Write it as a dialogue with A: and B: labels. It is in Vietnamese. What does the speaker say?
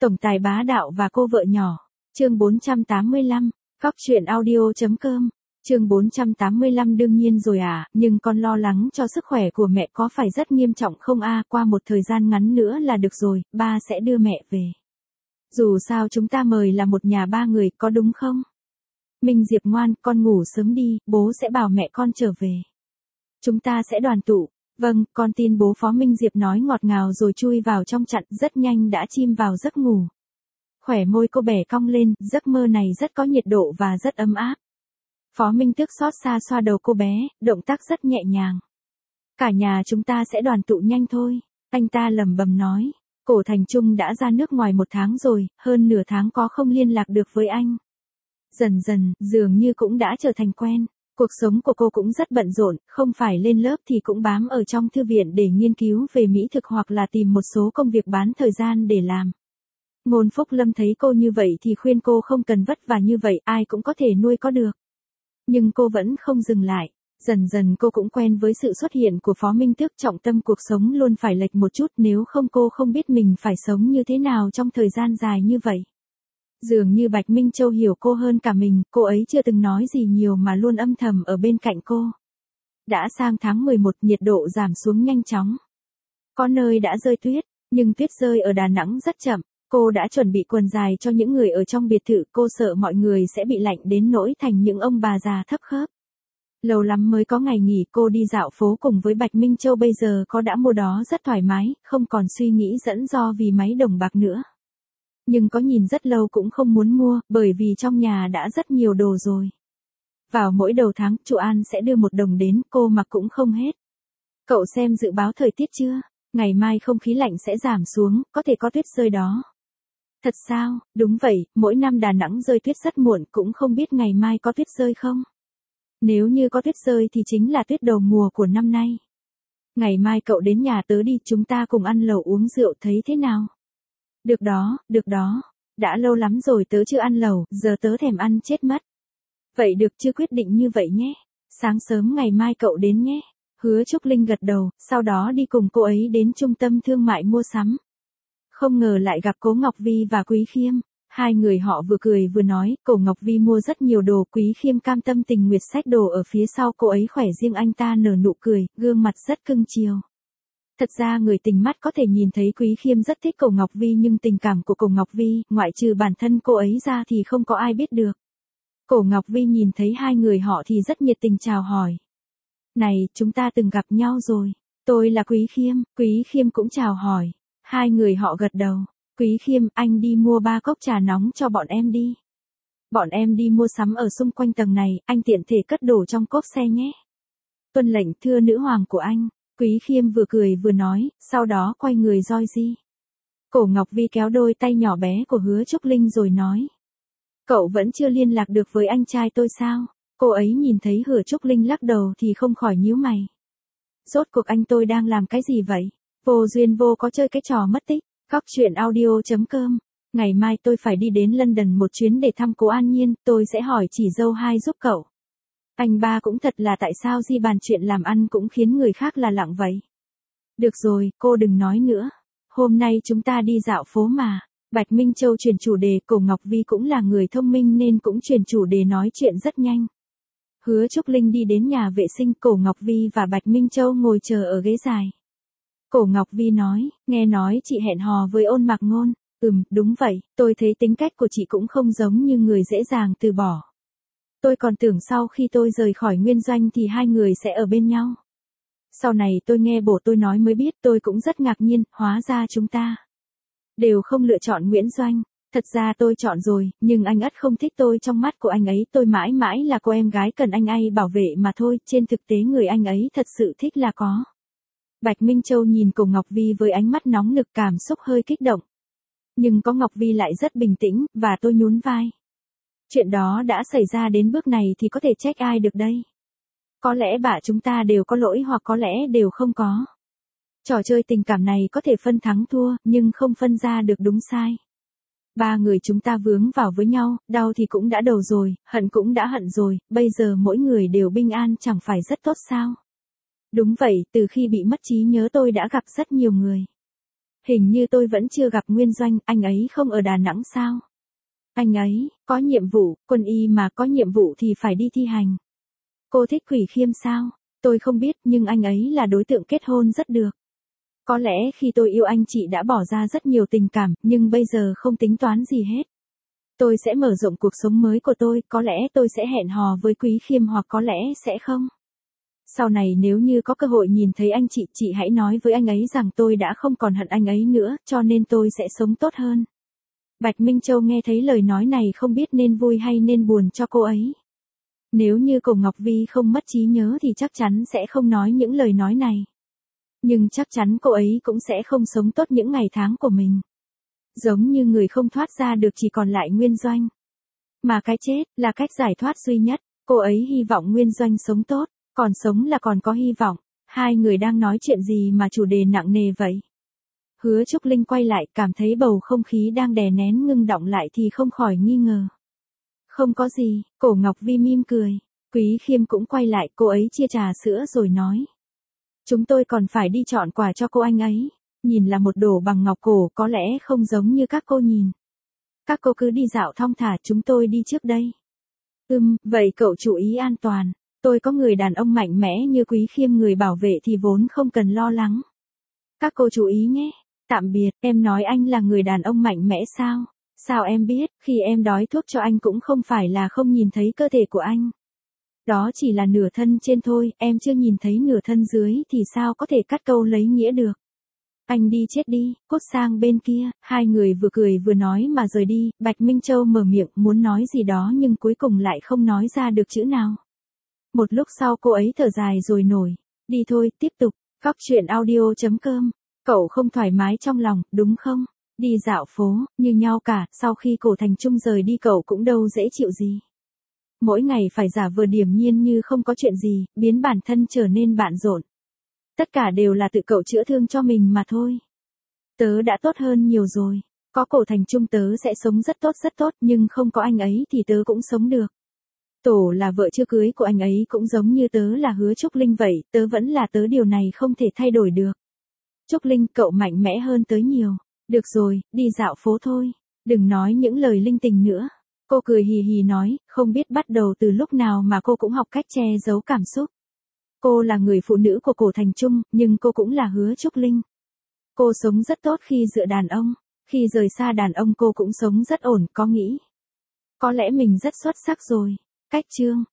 A: Tổng tài bá đạo và cô vợ nhỏ. Chương 485. Góc truyện audio.com. Chương 485 đương nhiên rồi à, nhưng con lo lắng cho sức khỏe của mẹ có phải rất nghiêm trọng không a, qua một thời gian ngắn nữa là được rồi, ba sẽ đưa mẹ về. Dù sao chúng ta mời là một nhà ba người, có đúng không? Minh Diệp ngoan, con ngủ sớm đi, bố sẽ bảo mẹ con trở về. Chúng ta sẽ đoàn tụ. Vâng, con tin bố, Phó Minh Diệp nói ngọt ngào rồi chui vào trong chăn, rất nhanh đã chìm vào giấc ngủ. Khỏe môi cô bẻ cong lên, giấc mơ này rất có nhiệt độ và rất ấm áp. Phó Minh Tước xót xa xoa đầu cô bé, động tác rất nhẹ nhàng. Cả nhà chúng ta sẽ đoàn tụ nhanh thôi, anh ta lẩm bẩm nói. Cổ Thành Trung đã ra nước ngoài 1 tháng rồi, hơn nửa tháng có không liên lạc được với anh. Dần dần, dường như cũng đã trở thành quen. Cuộc sống của cô cũng rất bận rộn, không phải lên lớp thì cũng bám ở trong thư viện để nghiên cứu về mỹ thực hoặc là tìm một số công việc bán thời gian để làm. Ngôn Phúc Lâm thấy cô như vậy thì khuyên cô không cần vất vả như vậy, ai cũng có thể nuôi có được. Nhưng cô vẫn không dừng lại. Dần dần cô cũng quen với sự xuất hiện của Phó Minh Tước, trọng tâm cuộc sống luôn phải lệch một chút, nếu không cô không biết mình phải sống như thế nào trong thời gian dài như vậy. Dường như Bạch Minh Châu hiểu cô hơn cả mình, cô ấy chưa từng nói gì nhiều mà luôn âm thầm ở bên cạnh cô. Đã sang tháng 11, nhiệt độ giảm xuống nhanh chóng. Có nơi đã rơi tuyết, nhưng tuyết rơi ở Đà Nẵng rất chậm. Cô đã chuẩn bị quần dài cho những người ở trong biệt thự, cô sợ mọi người sẽ bị lạnh đến nỗi thành những ông bà già thấp khớp. Lâu lắm mới có ngày nghỉ, cô đi dạo phố cùng với Bạch Minh Châu, bây giờ có đã mua đó rất thoải mái, không còn suy nghĩ dẫn do vì máy đồng bạc nữa. Nhưng có nhìn rất lâu cũng không muốn mua, bởi vì trong nhà đã rất nhiều đồ rồi. Vào mỗi đầu tháng, chú An sẽ đưa 1 đồng đến, cô mặc cũng không hết. Cậu xem dự báo thời tiết chưa? Ngày mai không khí lạnh sẽ giảm xuống, có thể có tuyết rơi đó. Thật sao? Đúng vậy, mỗi năm Đà Nẵng rơi tuyết rất muộn, cũng không biết ngày mai có tuyết rơi không? Nếu như có tuyết rơi thì chính là tuyết đầu mùa của năm nay. Ngày mai cậu đến nhà tớ đi, chúng ta cùng ăn lẩu uống rượu, thấy thế nào? Được đó, được đó. Đã lâu lắm rồi tớ chưa ăn lẩu, giờ tớ thèm ăn chết mất. Vậy được, chưa quyết định như vậy nhé. Sáng sớm ngày mai cậu đến nhé. Hứa Trúc Linh gật đầu, sau đó đi cùng cô ấy đến trung tâm thương mại mua sắm. Không ngờ lại gặp Cố Ngọc Vi và Quý Khiêm. Hai người họ vừa cười vừa nói, Cố Ngọc Vi mua rất nhiều đồ, Quý Khiêm cam tâm tình nguyện xách đồ ở phía sau cô ấy, khỏe riêng anh ta nở nụ cười, gương mặt rất cưng chiều. Thật ra người tình mắt có thể nhìn thấy Quý Khiêm rất thích Cố Ngọc Vi, nhưng tình cảm của Cố Ngọc Vi, ngoại trừ bản thân cô ấy ra thì không có ai biết được. Cố Ngọc Vi nhìn thấy hai người họ thì rất nhiệt tình chào hỏi. Này, chúng ta từng gặp nhau rồi. Tôi là Quý Khiêm. Quý Khiêm cũng chào hỏi. Hai người họ gật đầu. Quý Khiêm, anh đi mua 3 cốc trà nóng cho bọn em đi. Bọn em đi mua sắm ở xung quanh tầng này, anh tiện thể cất đồ trong cốp xe nhé. Tuân lệnh, thưa nữ hoàng của anh. Quý Khiêm vừa cười vừa nói, sau đó quay người roi ri. Cố Ngọc Vi kéo đôi tay nhỏ bé của Hứa Trúc Linh rồi nói. Cậu vẫn chưa liên lạc được với anh trai tôi sao? Cô ấy nhìn thấy Hứa Trúc Linh lắc đầu thì không khỏi nhíu mày. Rốt cuộc anh tôi đang làm cái gì vậy? Vô duyên vô có chơi cái trò mất tích. Góc truyện audio.com. Ngày mai tôi phải đi đến London một chuyến để thăm cô An Nhiên, tôi sẽ hỏi chị dâu hai giúp cậu. Anh ba cũng thật là, tại sao di bàn chuyện làm ăn cũng khiến người khác là lặng vậy? Được rồi, cô đừng nói nữa. Hôm nay chúng ta đi dạo phố mà. Bạch Minh Châu chuyển chủ đề, Cố Ngọc Vi cũng là người thông minh nên cũng chuyển chủ đề nói chuyện rất nhanh. Hứa Trúc Linh đi đến nhà vệ sinh, Cố Ngọc Vi và Bạch Minh Châu ngồi chờ ở ghế dài. Cố Ngọc Vi nói, nghe nói chị hẹn hò với Ôn Mạc Ngôn. Đúng vậy, tôi thấy tính cách của chị cũng không giống như người dễ dàng từ bỏ. Tôi còn tưởng sau khi tôi rời khỏi Nguyên Doanh thì hai người sẽ ở bên nhau. Sau này tôi nghe bố tôi nói mới biết, tôi cũng rất ngạc nhiên, hóa ra chúng ta đều không lựa chọn Nguyễn Doanh. Thật ra tôi chọn rồi, nhưng anh ắt không thích tôi, trong mắt của anh ấy tôi mãi mãi là cô em gái cần anh ấy bảo vệ mà thôi, trên thực tế người anh ấy thật sự thích là có. Bạch Minh Châu nhìn Cố Ngọc Vi với ánh mắt nóng nực, cảm xúc hơi kích động. Nhưng có Ngọc Vi lại rất bình tĩnh, và tôi nhún vai. Chuyện đó đã xảy ra đến bước này thì có thể trách ai được đây? Có lẽ chúng ta đều có lỗi hoặc có lẽ đều không có. Trò chơi tình cảm này có thể phân thắng thua, nhưng không phân ra được đúng sai. 3 người chúng ta vướng vào với nhau, đau thì cũng đã đầu rồi, hận cũng đã hận rồi, bây giờ mỗi người đều bình an chẳng phải rất tốt sao? Đúng vậy, từ khi bị mất trí nhớ tôi đã gặp rất nhiều người. Hình như tôi vẫn chưa gặp Nguyên Doanh, anh ấy không ở Đà Nẵng sao? Anh ấy, có nhiệm vụ, quân y mà có nhiệm vụ thì phải đi thi hành. Cô thích Quỷ Khiêm sao? Tôi không biết nhưng anh ấy là đối tượng kết hôn rất được. Có lẽ khi tôi yêu anh chị đã bỏ ra rất nhiều tình cảm, nhưng bây giờ không tính toán gì hết. Tôi sẽ mở rộng cuộc sống mới của tôi, có lẽ tôi sẽ hẹn hò với Quý Khiêm hoặc có lẽ sẽ không. Sau này nếu như có cơ hội nhìn thấy anh chị hãy nói với anh ấy rằng tôi đã không còn hận anh ấy nữa, cho nên tôi sẽ sống tốt hơn. Bạch Minh Châu nghe thấy lời nói này không biết nên vui hay nên buồn cho cô ấy. Nếu như Cổ Ngọc Vi không mất trí nhớ thì chắc chắn sẽ không nói những lời nói này. Nhưng chắc chắn cô ấy cũng sẽ không sống tốt những ngày tháng của mình. Giống như người không thoát ra được chỉ còn lại Nguyên Doanh. Mà cái chết là cách giải thoát duy nhất, cô ấy hy vọng Nguyên Doanh sống tốt, còn sống là còn có hy vọng. Hai người đang nói chuyện gì mà chủ đề nặng nề vậy? Hứa Trúc Linh quay lại cảm thấy bầu không khí đang đè nén ngưng đọng lại thì không khỏi nghi ngờ. Không có gì, Cổ Ngọc Vi mỉm cười. Quý Khiêm cũng quay lại, cô ấy chia trà sữa rồi nói. Chúng tôi còn phải đi chọn quà cho cô anh ấy. Nhìn là một đồ bằng ngọc cổ, có lẽ không giống như các cô nhìn. Các cô cứ đi dạo thong thả, chúng tôi đi trước đây. Vậy cậu chú ý an toàn. Tôi có người đàn ông mạnh mẽ như Quý Khiêm người bảo vệ thì vốn không cần lo lắng. Các cô chú ý nhé. Tạm biệt, em nói anh là người đàn ông mạnh mẽ sao? Sao em biết, khi em đói thuốc cho anh cũng không phải là không nhìn thấy cơ thể của anh. Đó chỉ là nửa thân trên thôi, em chưa nhìn thấy nửa thân dưới thì sao có thể cắt câu lấy nghĩa được. Anh đi chết đi, cút sang bên kia, hai người vừa cười vừa nói mà rời đi, Bạch Minh Châu mở miệng muốn nói gì đó nhưng cuối cùng lại không nói ra được chữ nào. Một lúc sau cô ấy thở dài rồi nổi, đi thôi, tiếp tục, Góc Chuyện Audio.com, cậu không thoải mái trong lòng, đúng không? Đi dạo phố, như nhau cả, sau khi Cổ Thành Trung rời đi cậu cũng đâu dễ chịu gì. Mỗi ngày phải giả vờ điềm nhiên như không có chuyện gì, biến bản thân trở nên bận rộn. Tất cả đều là tự cậu chữa thương cho mình mà thôi. Tớ đã tốt hơn nhiều rồi. Có Cổ Thành Trung tớ sẽ sống rất tốt, nhưng không có anh ấy thì tớ cũng sống được. Tổ là vợ chưa cưới của anh ấy cũng giống như tớ là Hứa Trúc Linh vậy, tớ vẫn là tớ, điều này không thể thay đổi được. Trúc Linh, cậu mạnh mẽ hơn tớ nhiều. Được rồi, đi dạo phố thôi. Đừng nói những lời linh tinh nữa. Cô cười hì hì nói, không biết bắt đầu từ lúc nào mà cô cũng học cách che giấu cảm xúc. Cô là người phụ nữ của Cổ Thành Trung, nhưng cô cũng là Hứa Trúc Linh. Cô sống rất tốt khi dựa đàn ông. Khi rời xa đàn ông cô cũng sống rất ổn, có nghĩ. Có lẽ mình rất xuất sắc rồi. Cách chương.